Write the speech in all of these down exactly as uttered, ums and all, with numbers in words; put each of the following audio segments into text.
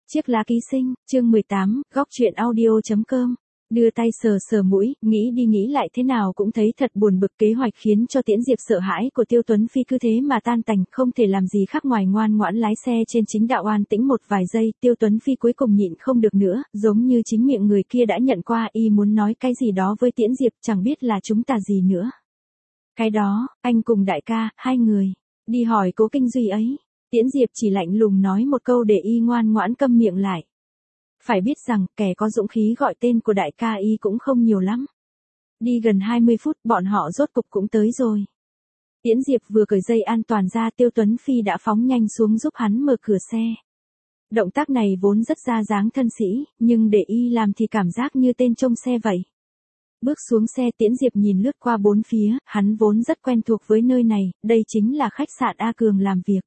Chiếc lá ký sinh, chương mười tám, góc truyện audio.com. Đưa tay sờ sờ mũi, nghĩ đi nghĩ lại thế nào cũng thấy thật buồn bực. Kế hoạch khiến cho Tiễn Diệp sợ hãi của Tiêu Tuấn Phi cứ thế mà tan tành, không thể làm gì khác ngoài ngoan ngoãn lái xe trên chính đạo an tĩnh một vài giây. Tiêu Tuấn Phi cuối cùng nhịn không được nữa, giống như chính miệng người kia đã nhận qua, y muốn nói cái gì đó với Tiễn Diệp, chẳng biết là chúng ta gì nữa. Cái đó, anh cùng đại ca, hai người, đi hỏi Cố Kinh Duy ấy. Tiễn Diệp chỉ lạnh lùng nói một câu để y ngoan ngoãn câm miệng lại. Phải biết rằng, kẻ có dũng khí gọi tên của đại ca y cũng không nhiều lắm. Đi gần hai mươi phút, bọn họ rốt cục cũng tới rồi. Tiễn Diệp vừa cởi dây an toàn ra, Tiêu Tuấn Phi đã phóng nhanh xuống giúp hắn mở cửa xe. Động tác này vốn rất ra dáng thân sĩ, nhưng để y làm thì cảm giác như tên trông xe vậy. Bước xuống xe, Tiễn Diệp nhìn lướt qua bốn phía, hắn vốn rất quen thuộc với nơi này, đây chính là khách sạn A Cường làm việc.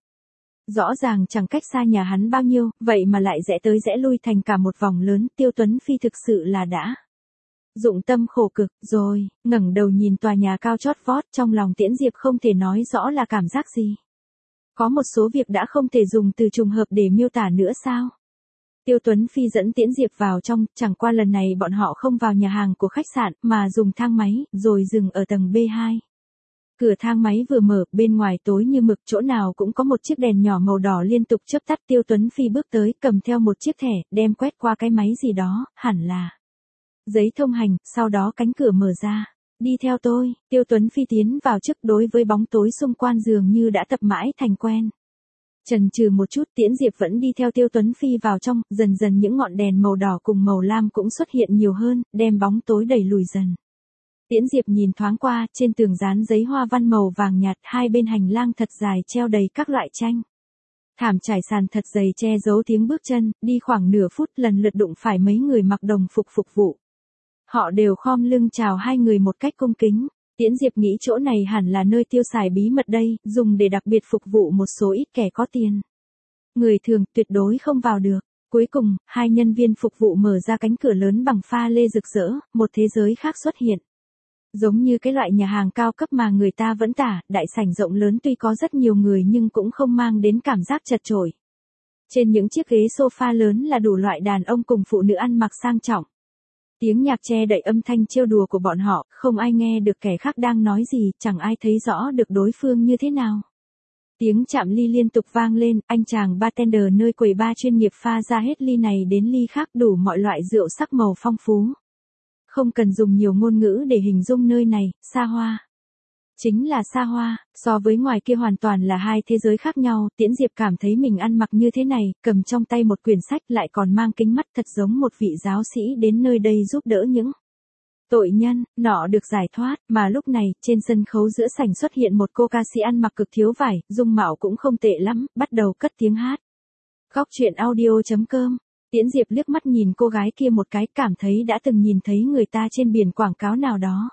Rõ ràng chẳng cách xa nhà hắn bao nhiêu, vậy mà lại rẽ tới rẽ lui thành cả một vòng lớn. Tiêu Tuấn Phi thực sự là đã dụng tâm khổ cực rồi. Ngẩng đầu nhìn tòa nhà cao chót vót, trong lòng Tiễn Diệp không thể nói rõ là cảm giác gì. Có một số việc đã không thể dùng từ trùng hợp để miêu tả nữa sao? Tiêu Tuấn Phi dẫn Tiễn Diệp vào trong, chẳng qua lần này bọn họ không vào nhà hàng của khách sạn, mà dùng thang máy, rồi dừng ở tầng B hai. Cửa thang máy vừa mở, bên ngoài tối như mực, chỗ nào cũng có một chiếc đèn nhỏ màu đỏ liên tục chớp tắt. Tiêu Tuấn Phi bước tới, cầm theo một chiếc thẻ, đem quét qua cái máy gì đó, hẳn là giấy thông hành, sau đó cánh cửa mở ra. Đi theo tôi. Tiêu Tuấn Phi tiến vào trước, đối với bóng tối xung quanh dường như đã tập mãi thành quen. Chần chừ một chút, Tiễn Diệp vẫn đi theo Tiêu Tuấn Phi vào trong, dần dần những ngọn đèn màu đỏ cùng màu lam cũng xuất hiện nhiều hơn, đem bóng tối đẩy lùi dần. Tiễn Diệp nhìn thoáng qua, trên tường dán giấy hoa văn màu vàng nhạt, hai bên hành lang thật dài treo đầy các loại tranh. Thảm trải sàn thật dày che giấu tiếng bước chân, đi khoảng nửa phút lần lượt đụng phải mấy người mặc đồng phục phục vụ. Họ đều khom lưng chào hai người một cách cung kính. Tiễn Diệp nghĩ chỗ này hẳn là nơi tiêu xài bí mật đây, dùng để đặc biệt phục vụ một số ít kẻ có tiền. Người thường tuyệt đối không vào được. Cuối cùng, hai nhân viên phục vụ mở ra cánh cửa lớn bằng pha lê rực rỡ, một thế giới khác xuất hiện. Giống như cái loại nhà hàng cao cấp mà người ta vẫn tả, đại sảnh rộng lớn tuy có rất nhiều người nhưng cũng không mang đến cảm giác chật chội. Trên những chiếc ghế sofa lớn là đủ loại đàn ông cùng phụ nữ ăn mặc sang trọng. Tiếng nhạc che đậy âm thanh trêu đùa của bọn họ, không ai nghe được kẻ khác đang nói gì, chẳng ai thấy rõ được đối phương như thế nào. Tiếng chạm ly liên tục vang lên, anh chàng bartender nơi quầy bar chuyên nghiệp pha ra hết ly này đến ly khác, đủ mọi loại rượu sắc màu phong phú. Không cần dùng nhiều ngôn ngữ để hình dung nơi này, xa hoa. Chính là xa hoa, so với ngoài kia hoàn toàn là hai thế giới khác nhau. Tiễn Diệp cảm thấy mình ăn mặc như thế này, cầm trong tay một quyển sách lại còn mang kính mắt, thật giống một vị giáo sĩ đến nơi đây giúp đỡ những tội nhân. Nọ được giải thoát, mà lúc này, trên sân khấu giữa sảnh xuất hiện một cô ca sĩ ăn mặc cực thiếu vải, dung mạo cũng không tệ lắm, bắt đầu cất tiếng hát. Góc truyện audio.com. Tiễn Diệp liếc mắt nhìn cô gái kia một cái, cảm thấy đã từng nhìn thấy người ta trên biển quảng cáo nào đó.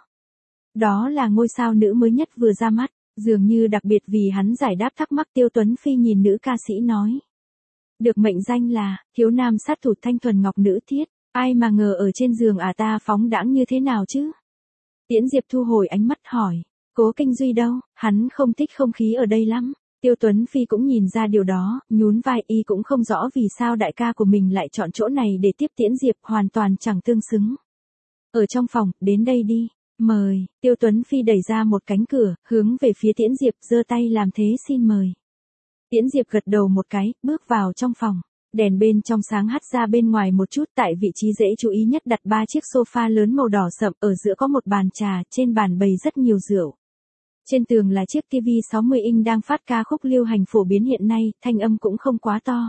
Đó là ngôi sao nữ mới nhất vừa ra mắt, dường như đặc biệt vì hắn giải đáp thắc mắc. Tiêu Tuấn Phi nhìn nữ ca sĩ nói. Được mệnh danh là, thiếu nam sát thủ thanh thuần ngọc nữ thiết, ai mà ngờ ở trên giường à ta phóng đãng như thế nào chứ? Tiễn Diệp thu hồi ánh mắt hỏi, Cố Kinh Duy đâu, hắn không thích không khí ở đây lắm. Tiêu Tuấn Phi cũng nhìn ra điều đó, nhún vai, y cũng không rõ vì sao đại ca của mình lại chọn chỗ này để tiếp Tiễn Diệp, hoàn toàn chẳng tương xứng. Ở trong phòng, đến đây đi, mời. Tiêu Tuấn Phi đẩy ra một cánh cửa, hướng về phía Tiễn Diệp, giơ tay làm thế xin mời. Tiễn Diệp gật đầu một cái, bước vào trong phòng. Đèn bên trong sáng hắt ra bên ngoài một chút, tại vị trí dễ chú ý nhất đặt ba chiếc sofa lớn màu đỏ sậm, ở giữa có một bàn trà, trên bàn bày rất nhiều rượu. Trên tường là chiếc ti vi sáu mươi inch đang phát ca khúc lưu hành phổ biến hiện nay, thanh âm cũng không quá to.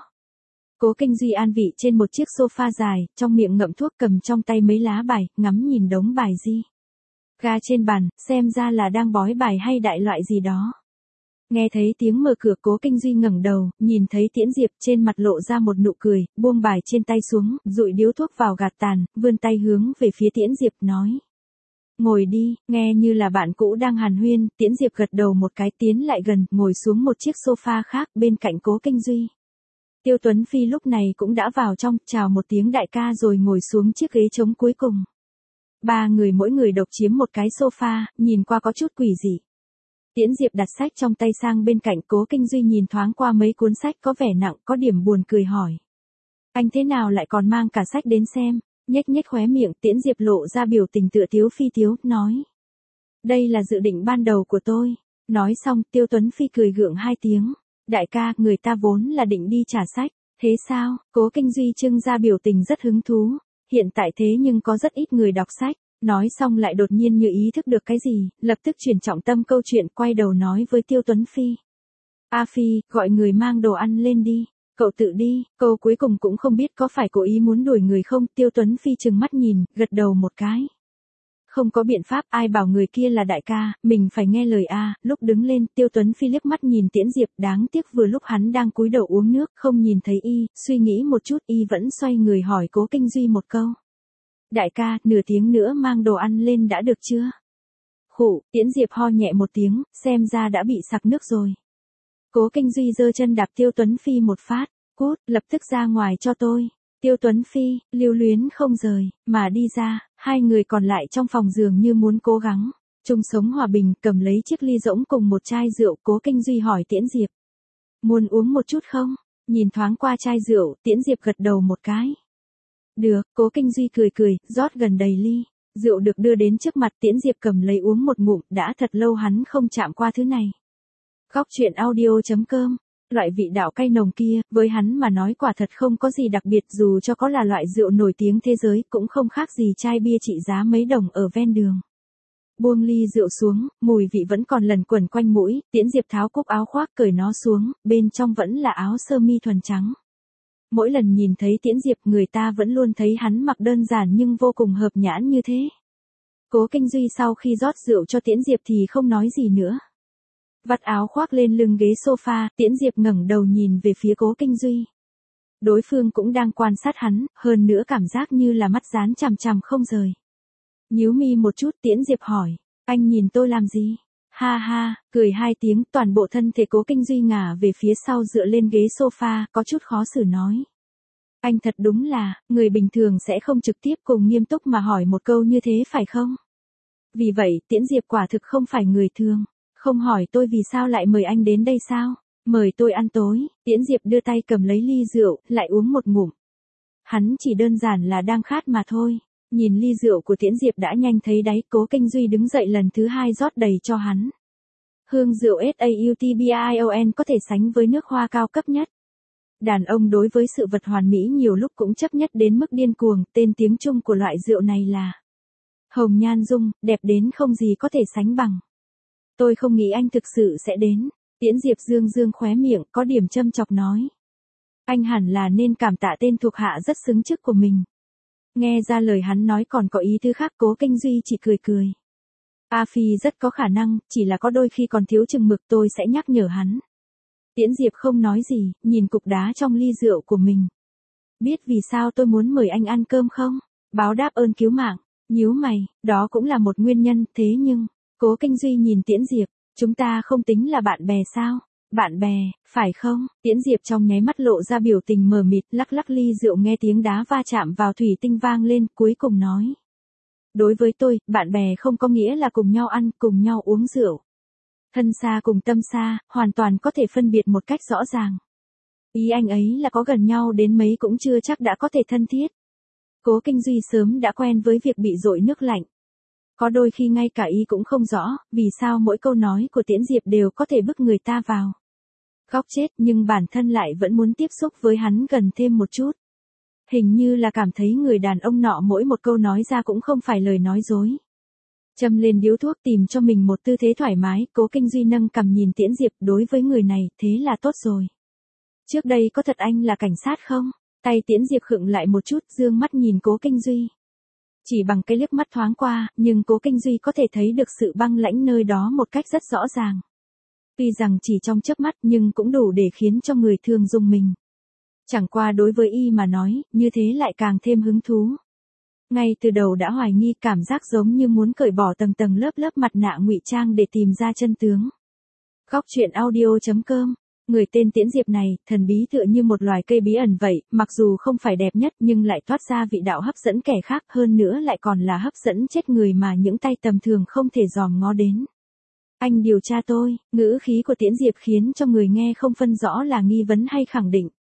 Cố Kinh Duy an vị trên một chiếc sofa dài, trong miệng ngậm thuốc, cầm trong tay mấy lá bài, ngắm nhìn đống bài di ga trên bàn, xem ra là đang bói bài hay đại loại gì đó. Nghe thấy tiếng mở cửa, Cố Kinh Duy ngẩng đầu, nhìn thấy Tiễn Diệp, trên mặt lộ ra một nụ cười, buông bài trên tay xuống, dụi điếu thuốc vào gạt tàn, vươn tay hướng về phía Tiễn Diệp nói. Ngồi đi, nghe như là bạn cũ đang hàn huyên. Tiễn Diệp gật đầu một cái, tiến lại gần, ngồi xuống một chiếc sofa khác, bên cạnh Cố Kinh Duy. Tiêu Tuấn Phi lúc này cũng đã vào trong, chào một tiếng đại ca rồi ngồi xuống chiếc ghế trống cuối cùng. Ba người mỗi người độc chiếm một cái sofa, nhìn qua có chút quỷ dị. Tiễn Diệp đặt sách trong tay sang bên cạnh, Cố Kinh Duy nhìn thoáng qua mấy cuốn sách có vẻ nặng, có điểm buồn cười hỏi. Anh thế nào lại còn mang cả sách đến xem? Nhếch nhếch khóe miệng, Tiễn Diệp lộ ra biểu tình tựa tiếu phi tiếu, nói. Đây là dự định ban đầu của tôi. Nói xong, Tiêu Tuấn Phi cười gượng hai tiếng. Đại ca, người ta vốn là định đi trả sách. Thế sao? Cố Kinh Duy trưng ra biểu tình rất hứng thú. Hiện tại thế nhưng có rất ít người đọc sách. Nói xong lại đột nhiên như ý thức được cái gì, lập tức chuyển trọng tâm câu chuyện, quay đầu nói với Tiêu Tuấn Phi. A Phi, gọi người mang đồ ăn lên đi. Cậu tự đi. Câu cuối cùng cũng không biết có phải cố ý muốn đuổi người không. Tiêu Tuấn Phi trừng mắt nhìn, gật đầu một cái. Không có biện pháp, ai bảo người kia là đại ca, mình phải nghe lời a. Lúc đứng lên, Tiêu Tuấn Phi liếc mắt nhìn Tiễn Diệp, đáng tiếc vừa lúc hắn đang cúi đầu uống nước, không nhìn thấy y, suy nghĩ một chút, y vẫn xoay người hỏi Cố Kinh Duy một câu. Đại ca, nửa tiếng nữa mang đồ ăn lên đã được chưa? Khụ, Tiễn Diệp ho nhẹ một tiếng, xem ra đã bị sặc nước rồi. Cố Kinh Duy giơ chân đạp Tiêu Tuấn Phi một phát, cút, lập tức ra ngoài cho tôi. Tiêu Tuấn Phi, lưu luyến không rời, mà đi ra, hai người còn lại trong phòng dường như muốn cố gắng. Chung sống hòa bình, cầm lấy chiếc ly rỗng cùng một chai rượu, Cố Kinh Duy hỏi Tiễn Diệp. Muốn uống một chút không? Nhìn thoáng qua chai rượu, Tiễn Diệp gật đầu một cái. Được, Cố Kinh Duy cười cười, rót gần đầy ly. Rượu được đưa đến trước mặt, Tiễn Diệp cầm lấy uống một ngụm, đã thật lâu hắn không chạm qua thứ này. Góc truyện audio chấm com. Loại vị đạo cay nồng kia, với hắn mà nói quả thật không có gì đặc biệt, dù cho có là loại rượu nổi tiếng thế giới, cũng không khác gì chai bia trị giá mấy đồng ở ven đường. Buông ly rượu xuống, mùi vị vẫn còn lẩn quẩn quanh mũi, Tiễn Diệp tháo cúc áo khoác cởi nó xuống, bên trong vẫn là áo sơ mi thuần trắng. Mỗi lần nhìn thấy Tiễn Diệp, người ta vẫn luôn thấy hắn mặc đơn giản nhưng vô cùng hợp nhãn như thế. Cố Kinh Duy sau khi rót rượu cho Tiễn Diệp thì không nói gì nữa. Vắt áo khoác lên lưng ghế sofa, Tiễn Diệp ngẩng đầu nhìn về phía Cố Kinh Duy. Đối phương cũng đang quan sát hắn, hơn nữa cảm giác như là mắt dán chằm chằm không rời. Nhíu mi một chút, Tiễn Diệp hỏi, anh nhìn tôi làm gì? Ha ha, cười hai tiếng, toàn bộ thân thể Cố Kinh Duy ngả về phía sau dựa lên ghế sofa, có chút khó xử nói. Anh thật đúng là, người bình thường sẽ không trực tiếp cùng nghiêm túc mà hỏi một câu như thế phải không? Vì vậy, Tiễn Diệp quả thực không phải người thường. Không hỏi tôi vì sao lại mời anh đến đây sao? Mời tôi ăn tối. Tiễn Diệp đưa tay cầm lấy ly rượu, lại uống một ngụm. Hắn chỉ đơn giản là đang khát mà thôi. Nhìn ly rượu của Tiễn Diệp đã nhanh thấy đáy, Cố Kinh Duy đứng dậy lần thứ hai rót đầy cho hắn. Hương rượu Sautbion có thể sánh với nước hoa cao cấp nhất. Đàn ông đối với sự vật hoàn mỹ nhiều lúc cũng chấp nhất đến mức điên cuồng, tên tiếng Trung của loại rượu này là hồng nhan dung, đẹp đến không gì có thể sánh bằng. Tôi không nghĩ anh thực sự sẽ đến. Tiễn Diệp dương dương khóe miệng, có điểm châm chọc nói. Anh hẳn là nên cảm tạ tên thuộc hạ rất xứng chức của mình. Nghe ra lời hắn nói còn có ý thứ khác, Cố Kinh Duy chỉ cười cười. A Phi rất có khả năng, chỉ là có đôi khi còn thiếu chừng mực, tôi sẽ nhắc nhở hắn. Tiễn Diệp không nói gì, nhìn cục đá trong ly rượu của mình. Biết vì sao tôi muốn mời anh ăn cơm không? Báo đáp ơn cứu mạng. Nhíu mày, đó cũng là một nguyên nhân, thế nhưng... Cố Kinh Duy nhìn Tiễn Diệp, chúng ta không tính là bạn bè sao? Bạn bè, phải không? Tiễn Diệp trong nháy mắt lộ ra biểu tình mờ mịt, lắc lắc ly rượu, nghe tiếng đá va chạm vào thủy tinh vang lên, cuối cùng nói. Đối với tôi, bạn bè không có nghĩa là cùng nhau ăn, cùng nhau uống rượu. Thân xa cùng tâm xa, hoàn toàn có thể phân biệt một cách rõ ràng. Ý anh ấy là có gần nhau đến mấy cũng chưa chắc đã có thể thân thiết. Cố Kinh Duy sớm đã quen với việc bị dội nước lạnh. Có đôi khi ngay cả ý cũng không rõ, vì sao mỗi câu nói của Tiễn Diệp đều có thể bức người ta vào góc chết, nhưng bản thân lại vẫn muốn tiếp xúc với hắn gần thêm một chút. Hình như là cảm thấy người đàn ông nọ mỗi một câu nói ra cũng không phải lời nói dối. Châm lên điếu thuốc, tìm cho mình một tư thế thoải mái, Cố Kinh Duy nâng cằm nhìn Tiễn Diệp, đối với người này, thế là tốt rồi. Trước đây có thật anh là cảnh sát không? Tay Tiễn Diệp khựng lại một chút, dương mắt nhìn Cố Kinh Duy. Chỉ bằng cái liếc mắt thoáng qua, nhưng Cố Kinh Duy có thể thấy được sự băng lãnh nơi đó một cách rất rõ ràng. Tuy rằng chỉ trong chớp mắt nhưng cũng đủ để khiến cho người thường rùng mình. Chẳng qua đối với y mà nói, như thế lại càng thêm hứng thú. Ngay từ đầu đã hoài nghi, cảm giác giống như muốn cởi bỏ tầng tầng lớp lớp mặt nạ ngụy trang để tìm ra chân tướng. Góc truyện audio chấm com. Người tên Tiễn Diệp này, thần bí tựa như một loài cây bí ẩn vậy, mặc dù không phải đẹp nhất nhưng lại toát ra vị đạo hấp dẫn kẻ khác, hơn nữa lại còn là hấp dẫn chết người mà những tay tầm thường không thể dòm ngó đến. Anh điều tra tôi, ngữ khí của Tiễn Diệp khiến cho người nghe không phân rõ là nghi vấn hay khẳng định.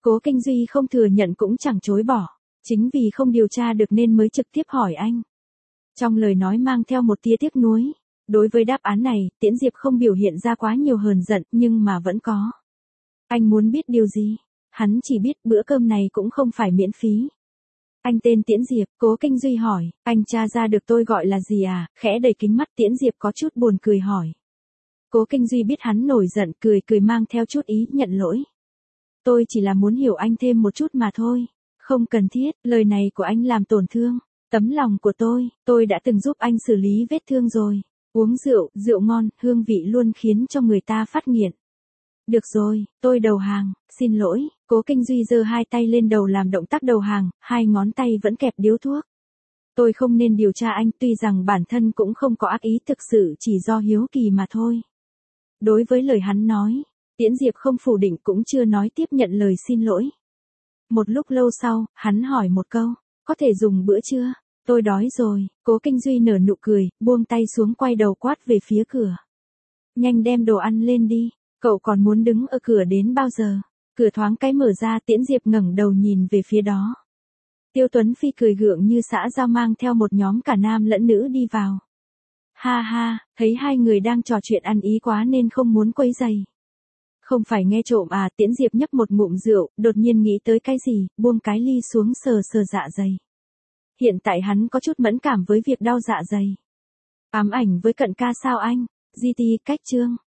Cố Kinh Duy không thừa nhận cũng chẳng chối bỏ. Chính vì không điều tra được nên mới trực tiếp hỏi anh. Trong lời nói mang theo một tia tiếc nuối. Đối với đáp án này, Tiễn Diệp không biểu hiện ra quá nhiều hờn giận nhưng mà vẫn có. Anh muốn biết điều gì? Hắn chỉ biết bữa cơm này cũng không phải miễn phí. Anh tên Tiễn Diệp, Cố Kinh Duy hỏi, anh tra ra được tôi gọi là gì à? Khẽ đẩy kính mắt Tiễn Diệp có chút buồn cười hỏi. Cố Kinh Duy biết hắn nổi giận cười cười mang theo chút ý nhận lỗi. Tôi chỉ là muốn hiểu anh thêm một chút mà thôi. Không cần thiết, lời này của anh làm tổn thương tấm lòng của tôi, tôi đã từng giúp anh xử lý vết thương rồi. Uống rượu, rượu ngon, hương vị luôn khiến cho người ta phát nghiện. Được rồi, tôi đầu hàng, xin lỗi. Cố Kinh Duy giơ hai tay lên đầu làm động tác đầu hàng, hai ngón tay vẫn kẹp điếu thuốc. Tôi không nên điều tra anh, tuy rằng bản thân cũng không có ác ý, thực sự chỉ do hiếu kỳ mà thôi. Đối với lời hắn nói, Tiễn Diệp không phủ định cũng chưa nói tiếp nhận lời xin lỗi. Một lúc lâu sau, hắn hỏi một câu, có thể dùng bữa chưa? Tôi đói rồi. Cố Kinh Duy nở nụ cười, buông tay xuống quay đầu quát về phía cửa. Nhanh đem đồ ăn lên đi, cậu còn muốn đứng ở cửa đến bao giờ? Cửa thoáng cái mở ra, Tiễn Diệp ngẩng đầu nhìn về phía đó. Tiêu Tuấn Phi cười gượng như xã giao mang theo một nhóm cả nam lẫn nữ đi vào. Ha ha, thấy hai người đang trò chuyện ăn ý quá nên không muốn quấy rầy. Không phải nghe trộm à? Tiễn Diệp nhấp một ngụm rượu, đột nhiên nghĩ tới cái gì, buông cái ly xuống sờ sờ dạ dày. Hiện tại hắn có chút mẫn cảm với việc đau dạ dày. Ám ảnh với Cận ca sao anh? giê tê cách chương